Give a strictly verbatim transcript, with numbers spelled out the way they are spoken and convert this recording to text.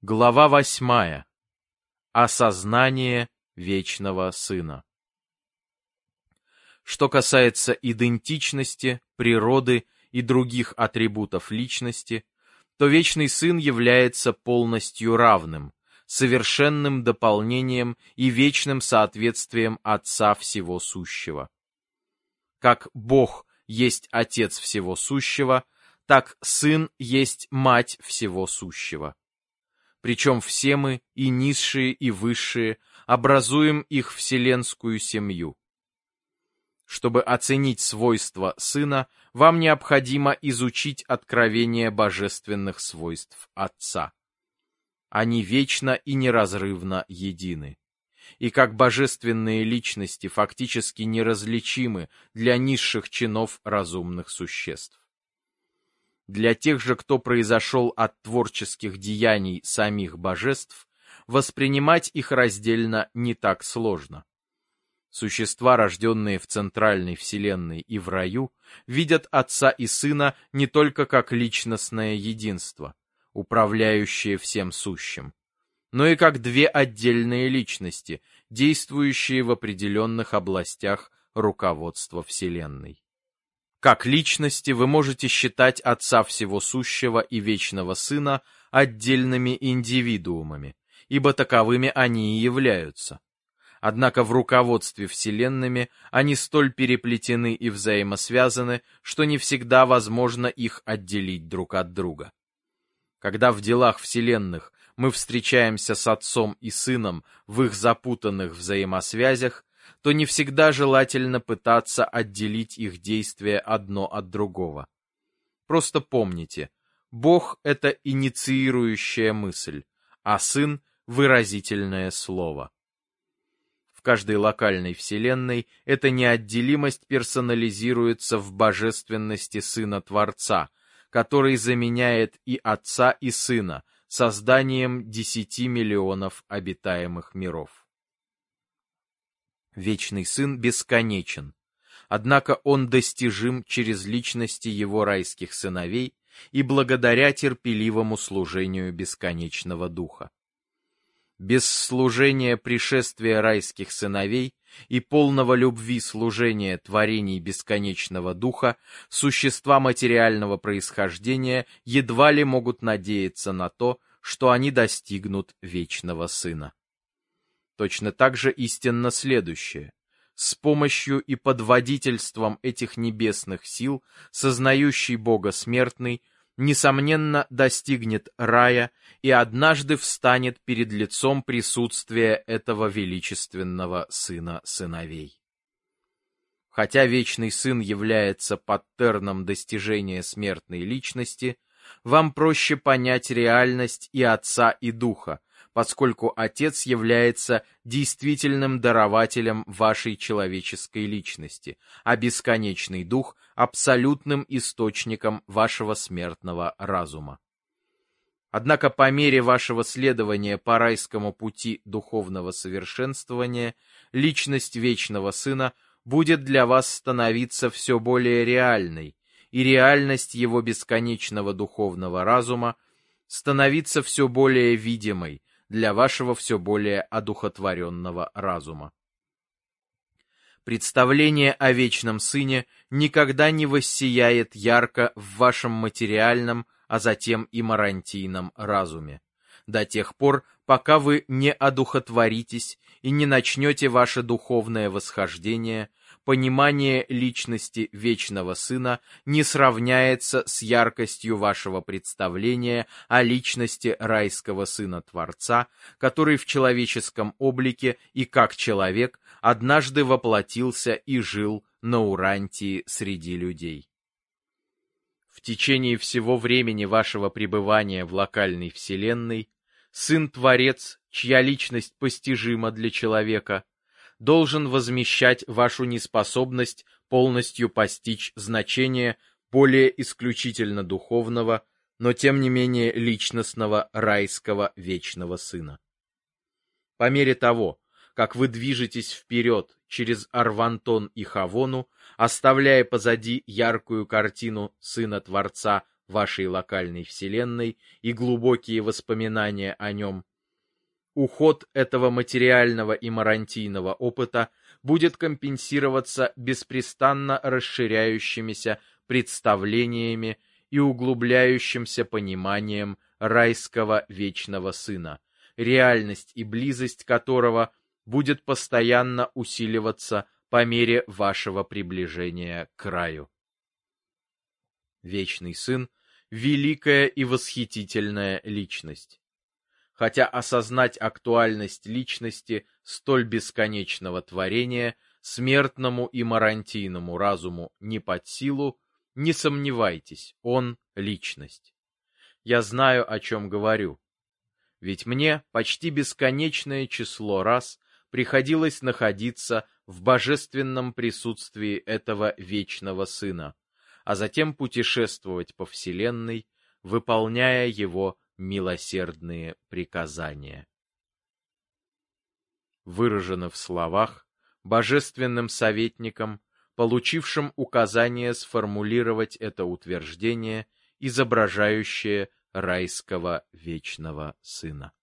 Глава восьмая. Осознание вечного Сына. Что касается идентичности, природы и других атрибутов личности, то вечный Сын является полностью равным, совершенным дополнением и вечным соответствием Отца Всего Сущего. Как Бог есть Отец Всего Сущего, так Сын есть Мать Всего Сущего. Причем все мы, и низшие, и высшие, образуем их вселенскую семью. Чтобы оценить свойства Сына, вам необходимо изучить откровение божественных свойств Отца. Они вечно и неразрывно едины. И как божественные личности фактически неразличимы для низших чинов разумных существ. Для тех же, кто произошел от творческих деяний самих божеств, воспринимать их раздельно не так сложно. Существа, рожденные в центральной вселенной и в раю, видят Отца и Сына не только как личностное единство, управляющее всем сущим, но и как две отдельные личности, действующие в определенных областях руководства вселенной. Как личности вы можете считать Отца Всего Сущего и Вечного Сына отдельными индивидуумами, ибо таковыми они и являются. Однако в руководстве вселенными они столь переплетены и взаимосвязаны, что не всегда возможно их отделить друг от друга. Когда в делах вселенных мы встречаемся с Отцом и Сыном в их запутанных взаимосвязях, то не всегда желательно пытаться отделить их действия одно от другого. Просто помните, Бог — это инициирующая мысль, а Сын — выразительное слово. В каждой локальной вселенной эта неотделимость персонализируется в божественности Сына Творца, который заменяет и Отца, и Сына созданием десяти миллионов обитаемых миров. Вечный Сын бесконечен, однако Он достижим через личности Его райских сыновей и благодаря терпеливому служению бесконечного Духа. Без служения пришествия райских сыновей и полного любви служения творений бесконечного Духа существа материального происхождения едва ли могут надеяться на то, что они достигнут вечного Сына. Точно так же истинно следующее. С помощью и под водительством этих небесных сил, сознающий Бога смертный, несомненно, достигнет рая и однажды встанет перед лицом присутствия этого величественного Сына сыновей. Хотя Вечный Сын является паттерном достижения смертной личности, вам проще понять реальность и Отца, и Духа, поскольку Отец является действительным дарователем вашей человеческой личности, а бесконечный Дух — абсолютным источником вашего смертного разума. Однако по мере вашего следования по райскому пути духовного совершенствования, личность Вечного Сына будет для вас становиться все более реальной, и реальность Его бесконечного духовного разума становиться все более видимой для вашего все более одухотворенного разума. Представление о Вечном Сыне никогда не воссияет ярко в вашем материальном, а затем и марантийном разуме, до тех пор, пока вы не одухотворитесь и не начнете ваше духовное восхождение. Понимание личности Вечного Сына не сравняется с яркостью вашего представления о личности райского Сына Творца, который в человеческом облике и как человек однажды воплотился и жил на Урантии среди людей. В течение всего времени вашего пребывания в локальной вселенной Сын-Творец, чья личность постижима для человека, должен возмещать вашу неспособность полностью постичь значение более исключительно духовного, но тем не менее личностного райского Вечного Сына. По мере того, как вы движетесь вперед через Арвантон и Хавону, оставляя позади яркую картину Сына Творца вашей локальной вселенной и глубокие воспоминания о нем, уход этого материального и марантийного опыта будет компенсироваться беспрестанно расширяющимися представлениями и углубляющимся пониманием райского вечного сына, реальность и близость которого будет постоянно усиливаться по мере вашего приближения к раю. Вечный сын — великая и восхитительная личность. Хотя осознать актуальность личности столь бесконечного творения смертному и марантийному разуму не под силу, не сомневайтесь, он — личность. Я знаю, о чем говорю. Ведь мне почти бесконечное число раз приходилось находиться в божественном присутствии этого вечного сына, а затем путешествовать по вселенной, выполняя его милосердные приказания. Выражено в словах божественным советником, получившим указание сформулировать это утверждение, изображающее райского вечного сына.